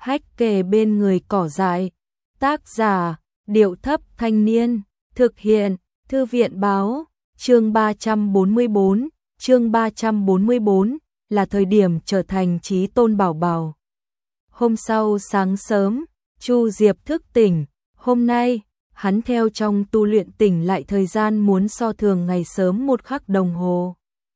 hách kề bên người cỏ dại. Tác giả, Điệu Thấp Thanh Niên. Thực hiện, Thư viện Báo. Chương 344, chương 344, là thời điểm trở thành chí tôn bảo bảo. Hôm sau sáng sớm, Chu Diệp thức tỉnh. Hôm nay, hắn theo trong tu luyện tỉnh lại thời gian muốn so thường ngày sớm 1 khắc đồng hồ.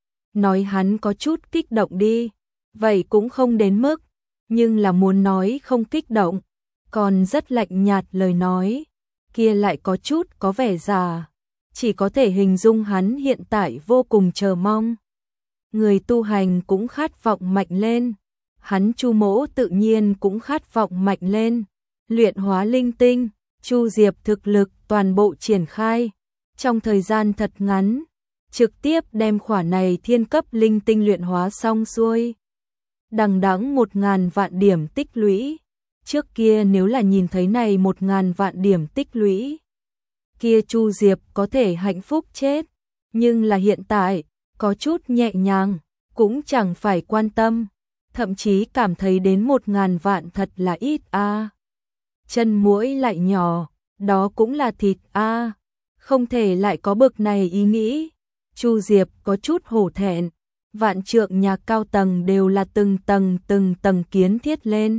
Nói hắn có chút kích động đi, vậy cũng không đến mức, nhưng là muốn nói không kích động, còn rất lạnh nhạt lời nói, kia lại có chút có vẻ già, chỉ có thể hình dung hắn hiện tại vô cùng chờ mong. Người tu hành cũng khát vọng mạnh lên, hắn Chu Mỗ tự nhiên cũng khát vọng mạnh lên, luyện hóa linh tinh, Chu Diệp thực lực toàn bộ triển khai, trong thời gian thật ngắn, trực tiếp đem khỏa này thiên cấp linh tinh luyện hóa xong xuôi. Đằng đẵng 1000 vạn điểm tích lũy, trước kia nếu là nhìn thấy này 1000 vạn điểm tích lũy, kia Chu Diệp có thể hạnh phúc chết, nhưng là hiện tại, có chút nhẹ nhàng, cũng chẳng phải quan tâm, thậm chí cảm thấy đến 1000 vạn thật là ít a. Chân muỗi lại nhỏ, đó cũng là thịt a, không thể lại có bực này ý nghĩ. Chu Diệp có chút hổ thẹn, vạn trượng nhà cao tầng đều là từng tầng kiến thiết lên.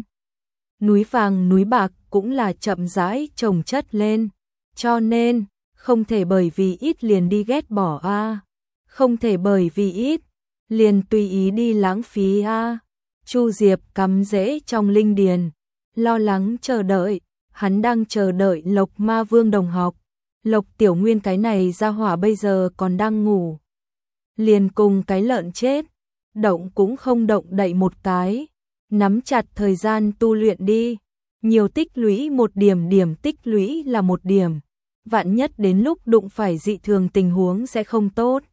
Núi vàng núi bạc cũng là chậm rãi chồng chất lên, cho nên không thể bởi vì ít liền đi ghét bỏ a, không thể bởi vì ít liền tùy ý đi lãng phí a. Chu Diệp cắm rễ trong linh điền, lo lắng chờ đợi, hắn đang chờ đợi Lộc Ma Vương đồng học. Lộc Tiểu Nguyên cái này ra hỏa bây giờ còn đang ngủ, liền cùng cái lợn chết, động cũng không động đậy một cái, nắm chặt thời gian tu luyện đi, nhiều tích lũy một điểm tích lũy là một điểm, vạn nhất đến lúc đụng phải dị thường tình huống sẽ không tốt.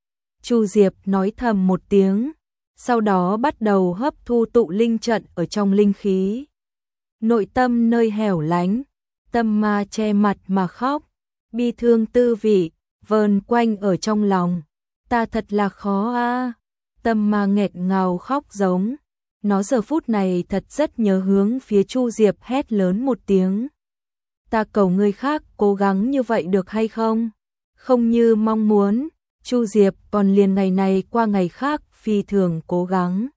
Chu Diệp nói thầm một tiếng, sau đó bắt đầu hấp thu tụ linh trận ở trong linh khí. Nội tâm nơi hẻo lánh, tâm ma che mặt mà khóc, bi thương tư vị vờn quanh ở trong lòng. Ta thật là khó a. Tâm ma nghẹt ngào khóc giống. Nó giờ phút này thật rất nhớ hướng phía Chu Diệp hét lớn một tiếng. Ta cầu người khác cố gắng như vậy được hay không? Không như mong muốn. Chu Diệp còn liền ngày này qua ngày khác phi thường cố gắng.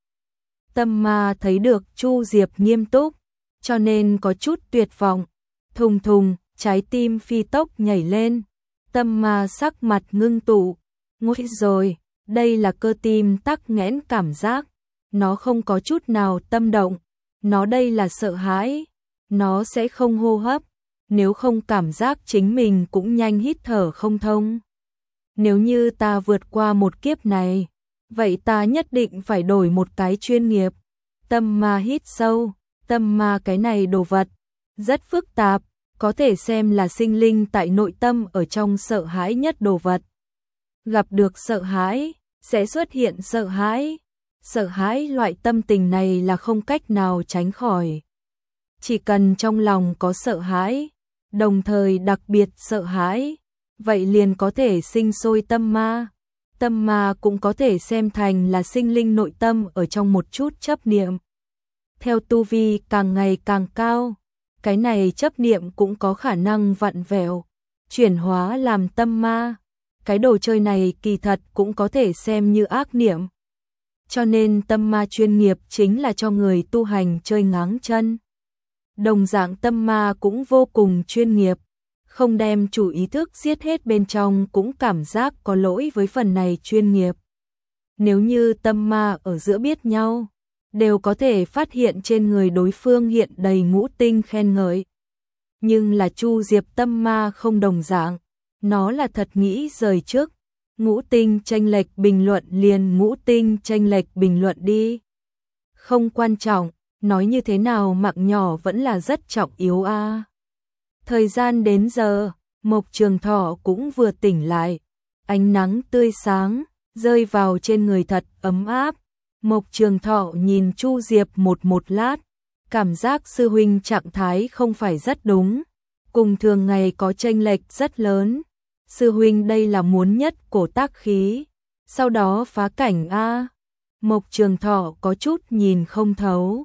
Tâm ma thấy được Chu Diệp nghiêm túc, cho nên có chút tuyệt vọng. Thùng thùng, trái tim phi tốc nhảy lên. Tâm ma sắc mặt ngưng tụ. Nguy rồi, đây là cơ tim tắc nghẽn cảm giác. Nó không có chút nào tâm động. Nó đây là sợ hãi. Nó sẽ không hô hấp. Nếu không cảm giác chính mình cũng nhanh hít thở không thông. Nếu như ta vượt qua một kiếp này, vậy ta nhất định phải đổi một cái chuyên nghiệp. Tâm ma hít sâu. Tâm ma cái này đồ vật rất phức tạp, có thể xem là sinh linh tại nội tâm ở trong sợ hãi nhất đồ vật. Gặp được sợ hãi, sẽ xuất hiện sợ hãi. Sợ hãi loại tâm tình này là không cách nào tránh khỏi. Chỉ cần trong lòng có sợ hãi, đồng thời đặc biệt sợ hãi, vậy liền có thể sinh sôi tâm ma. Tâm ma cũng có thể xem thành là sinh linh nội tâm ở trong một chút chấp niệm. Theo tu vi càng ngày càng cao, cái này chấp niệm cũng có khả năng vặn vẹo, chuyển hóa làm tâm ma. Cái đồ chơi này kỳ thật cũng có thể xem như ác niệm. Cho nên tâm ma chuyên nghiệp chính là cho người tu hành chơi ngáng chân. Đồng dạng tâm ma cũng vô cùng chuyên nghiệp, không đem chủ ý thức giết hết bên trong cũng cảm giác có lỗi với phần này chuyên nghiệp. Nếu như tâm ma ở giữa biết nhau, đều có thể phát hiện trên người đối phương hiện đầy ngũ tinh khen ngợi. Nhưng là Chu Diệp tâm ma không đồng dạng, nó là thật nghĩ rời trước. Ngũ tinh chênh lệch bình luận liền ngũ tinh chênh lệch bình luận đi. Không quan trọng, nói như thế nào mạng nhỏ vẫn là rất trọng yếu a. Thời gian đến giờ, Mộc Trường Thọ cũng vừa tỉnh lại. Ánh nắng tươi sáng, rơi vào trên người thật ấm áp. Mộc Trường Thọ nhìn Chu Diệp một lát, cảm giác sư huynh trạng thái không phải rất đúng, cùng thường ngày có chênh lệch rất lớn. Sư huynh đây là muốn nhất cổ tác khí, sau đó phá cảnh a. Mộc Trường Thọ có chút nhìn không thấu,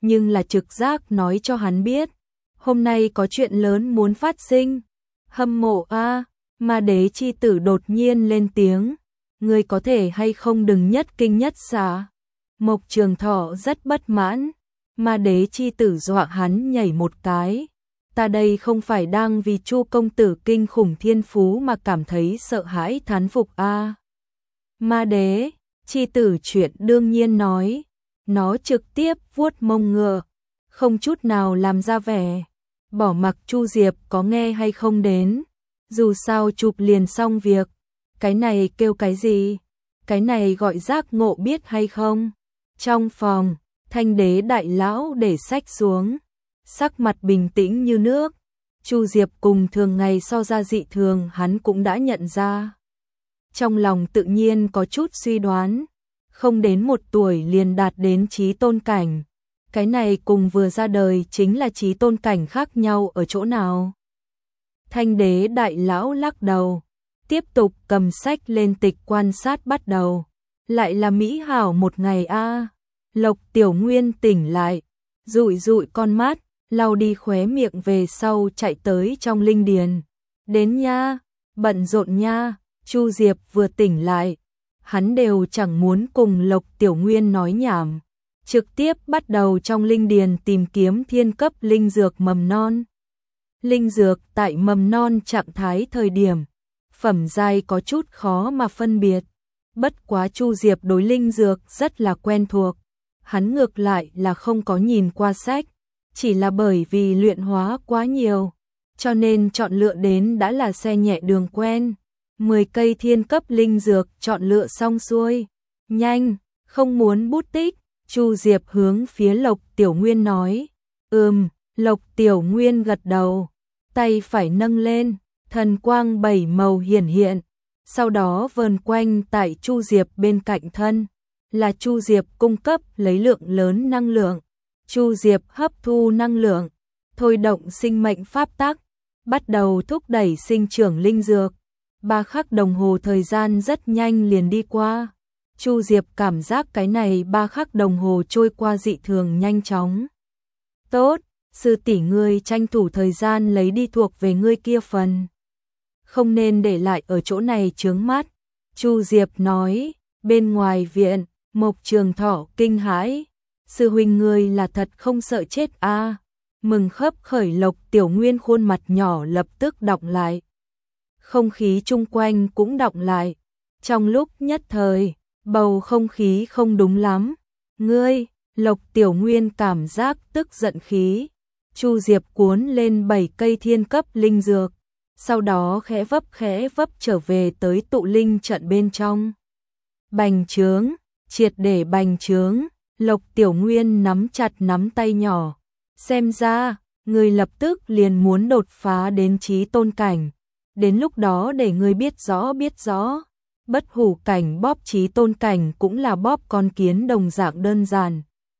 nhưng là trực giác nói cho hắn biết, hôm nay có chuyện lớn muốn phát sinh. Hâm mộ a, Ma Đế chi tử đột nhiên lên tiếng, ngươi có thể hay không đừng nhất kinh nhất xạ. Mộc Trường Thọ rất bất mãn, Ma Đế chi tử dọa hắn nhảy một cái. Ta đây không phải đang vì Chu công tử kinh khủng thiên phú mà cảm thấy sợ hãi thán phục a. Ma Đế chi tử chuyện đương nhiên nói, nó trực tiếp vuốt mông ngựa, không chút nào làm ra vẻ, bỏ mặc Chu Diệp có nghe hay không đến, dù sao chụp liền xong việc, cái này kêu cái gì, cái này gọi giác ngộ biết hay không. Trong phòng, Thanh Đế đại lão để sách xuống, sắc mặt bình tĩnh như nước, Chu Diệp cùng thường ngày so ra dị thường hắn cũng đã nhận ra. Trong lòng tự nhiên có chút suy đoán, không đến 1 tuổi liền đạt đến chí tôn cảnh. Cái này cùng vừa ra đời chính là chí tôn cảnh khác nhau ở chỗ nào? Thanh Đế đại lão lắc đầu, tiếp tục cầm sách lên tịch quan sát bắt đầu. Lại là mỹ hảo một ngày a. Lộc Tiểu Nguyên tỉnh lại, dụi dụi con mắt, lau đi khóe miệng về sau chạy tới trong linh điền. Đến nha, bận rộn nha. Chu Diệp vừa tỉnh lại, hắn đều chẳng muốn cùng Lộc Tiểu Nguyên nói nhảm, trực tiếp bắt đầu trong linh điền tìm kiếm thiên cấp linh dược mầm non. Linh dược tại mầm non trạng thái thời điểm, phẩm giai có chút khó mà phân biệt, bất quá Chu Diệp đối linh dược rất là quen thuộc, hắn ngược lại là không có nhìn qua sách, chỉ là bởi vì luyện hóa quá nhiều, cho nên chọn lựa đến đã là xe nhẹ đường quen. 10 cây thiên cấp linh dược chọn lựa xong xuôi. Nhanh, không muốn bút tích. Chu Diệp hướng phía Lộc Tiểu Nguyên nói. Lộc Tiểu Nguyên gật đầu. Tay phải nâng lên, thần quang 7 màu hiển hiện. Sau đó vờn quanh tại Chu Diệp bên cạnh thân. Là Chu Diệp cung cấp lấy lượng lớn năng lượng. Chu Diệp hấp thu năng lượng, thôi động sinh mệnh pháp tắc, bắt đầu thúc đẩy sinh trưởng linh dược. 3 khắc đồng hồ thời gian rất nhanh liền đi qua. Chu Diệp cảm giác cái này 3 khắc đồng hồ trôi qua dị thường nhanh chóng. Tốt, sư tỷ ngươi tranh thủ thời gian lấy đi thuộc về ngươi kia phần. Không nên để lại ở chỗ này chướng mắt. Chu Diệp nói, bên ngoài viện, Mộc Trường Thọ kinh hãi. Sư huynh ngươi là thật không sợ chết a. Mừng khấp khởi Lộc Tiểu Nguyên khuôn mặt nhỏ lập tức đọng lại. Không khí chung quanh cũng đọng lại. Trong lúc nhất thời, bầu không khí không đúng lắm. Ngươi, Lộc Tiểu Nguyên cảm giác tức giận khí. Chu Diệp cuốn lên 7 cây thiên cấp linh dược. Sau đó khẽ vấp trở về tới tụ linh trận bên trong. Bành trướng, triệt để bành trướng. Lộc Tiểu Nguyên nắm chặt nắm tay nhỏ. Xem ra, người lập tức liền muốn đột phá đến chí tôn cảnh. Đến lúc đó để người biết rõ. Bất hủ cảnh bóp chí tôn cảnh cũng là bóp con kiến đồng dạng đơn giản.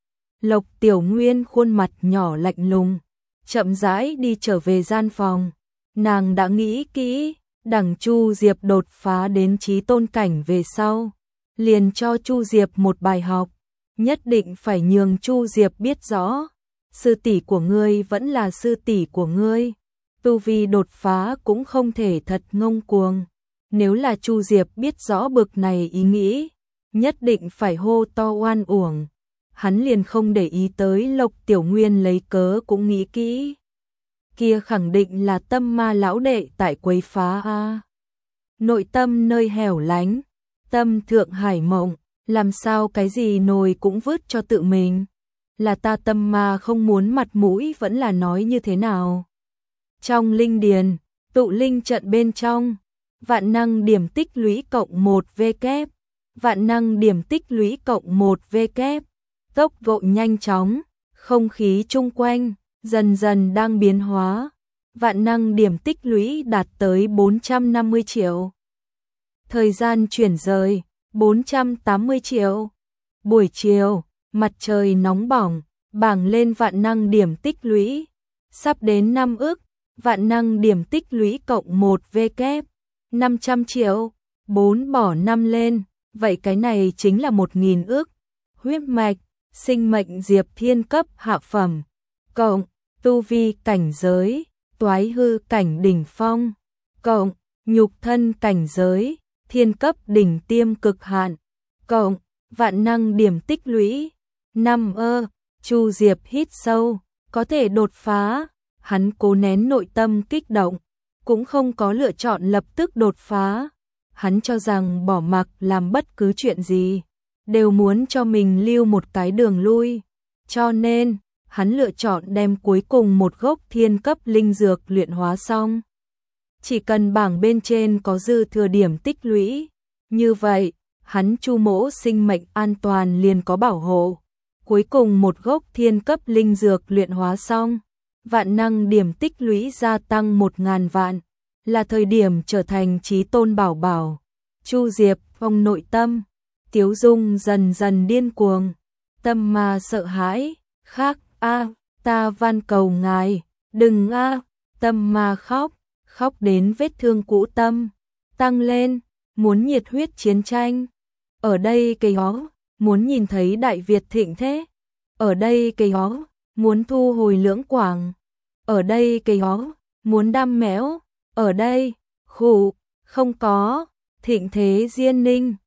Lộc Tiểu Nguyên khuôn mặt nhỏ lạnh lùng, chậm rãi đi trở về gian phòng. Nàng đã nghĩ kỹ, đằng Chu Diệp đột phá đến chí tôn cảnh về sau, liền cho Chu Diệp một bài học, nhất định phải nhường Chu Diệp biết rõ, sư tỷ của ngươi vẫn là sư tỷ của ngươi, tu vi đột phá cũng không thể thật ngông cuồng. Nếu là Chu Diệp biết rõ bực này ý nghĩ, nhất định phải hô to oan uổng. Hắn liền không để ý tới Lộc Tiểu Nguyên lấy cớ cũng nghĩ kỹ. Kia khẳng định là tâm ma lão đệ tại quấy phá a. Nội tâm nơi hẻo lánh, tâm thượng hải mộng, làm sao cái gì nồi cũng vứt cho tự mình. Là ta tâm ma không muốn mặt mũi vẫn là nói như thế nào. Trong linh điền, tụ linh trận bên trong, vạn năng điểm tích lũy cộng 1 VK, vạn năng điểm tích lũy cộng 1 VK, tốc độ nhanh chóng, không khí chung quanh dần dần đang biến hóa, vạn năng điểm tích lũy đạt tới 450 triệu. Thời gian chuyển rời, 480 triệu. Buổi chiều, mặt trời nóng bỏng, bảng lên vạn năng điểm tích lũy, sắp đến 5 ức, vạn năng điểm tích lũy cộng 1 VK, 500 triệu, 4 bỏ 5 lên, vậy cái này chính là 1.000 ức. Huyết mạch, sinh mệnh Diệp Thiên cấp hạ phẩm, cộng tu vi cảnh giới Toái hư cảnh đỉnh phong, cộng nhục thân cảnh giới thiên cấp đỉnh tiêm cực hạn, cộng vạn năng điểm tích lũy 5. Chu Diệp hít sâu, có thể đột phá, hắn cố nén nội tâm kích động, cũng không có lựa chọn lập tức đột phá. Hắn cho rằng bỏ mặc làm bất cứ chuyện gì, đều muốn cho mình lưu một cái đường lui. Cho nên, hắn lựa chọn đem cuối cùng một gốc thiên cấp linh dược luyện hóa xong. Chỉ cần bảng bên trên có dư thừa điểm tích lũy, như vậy, hắn Chu Mỗ sinh mệnh an toàn liền có bảo hộ. Cuối cùng một gốc thiên cấp linh dược luyện hóa xong, vạn năng điểm tích lũy gia tăng 1000 vạn, là thời điểm trở thành chí tôn bảo bảo. Chu Diệp Phong nội tâm, tiếu dung dần dần điên cuồng, tâm mà sợ hãi, khác ta van cầu ngài, đừng tâm mà khóc đến vết thương cũ tâm, tăng lên, muốn nhiệt huyết chiến tranh. Ở đây cây ó, muốn nhìn thấy Đại Việt thịnh thế. Ở đây cây ó, muốn thu hồi Lưỡng Quảng. Ở đây cây ó, muốn đam mẽo. Ở đây, không có, thịnh thế Diên Ninh.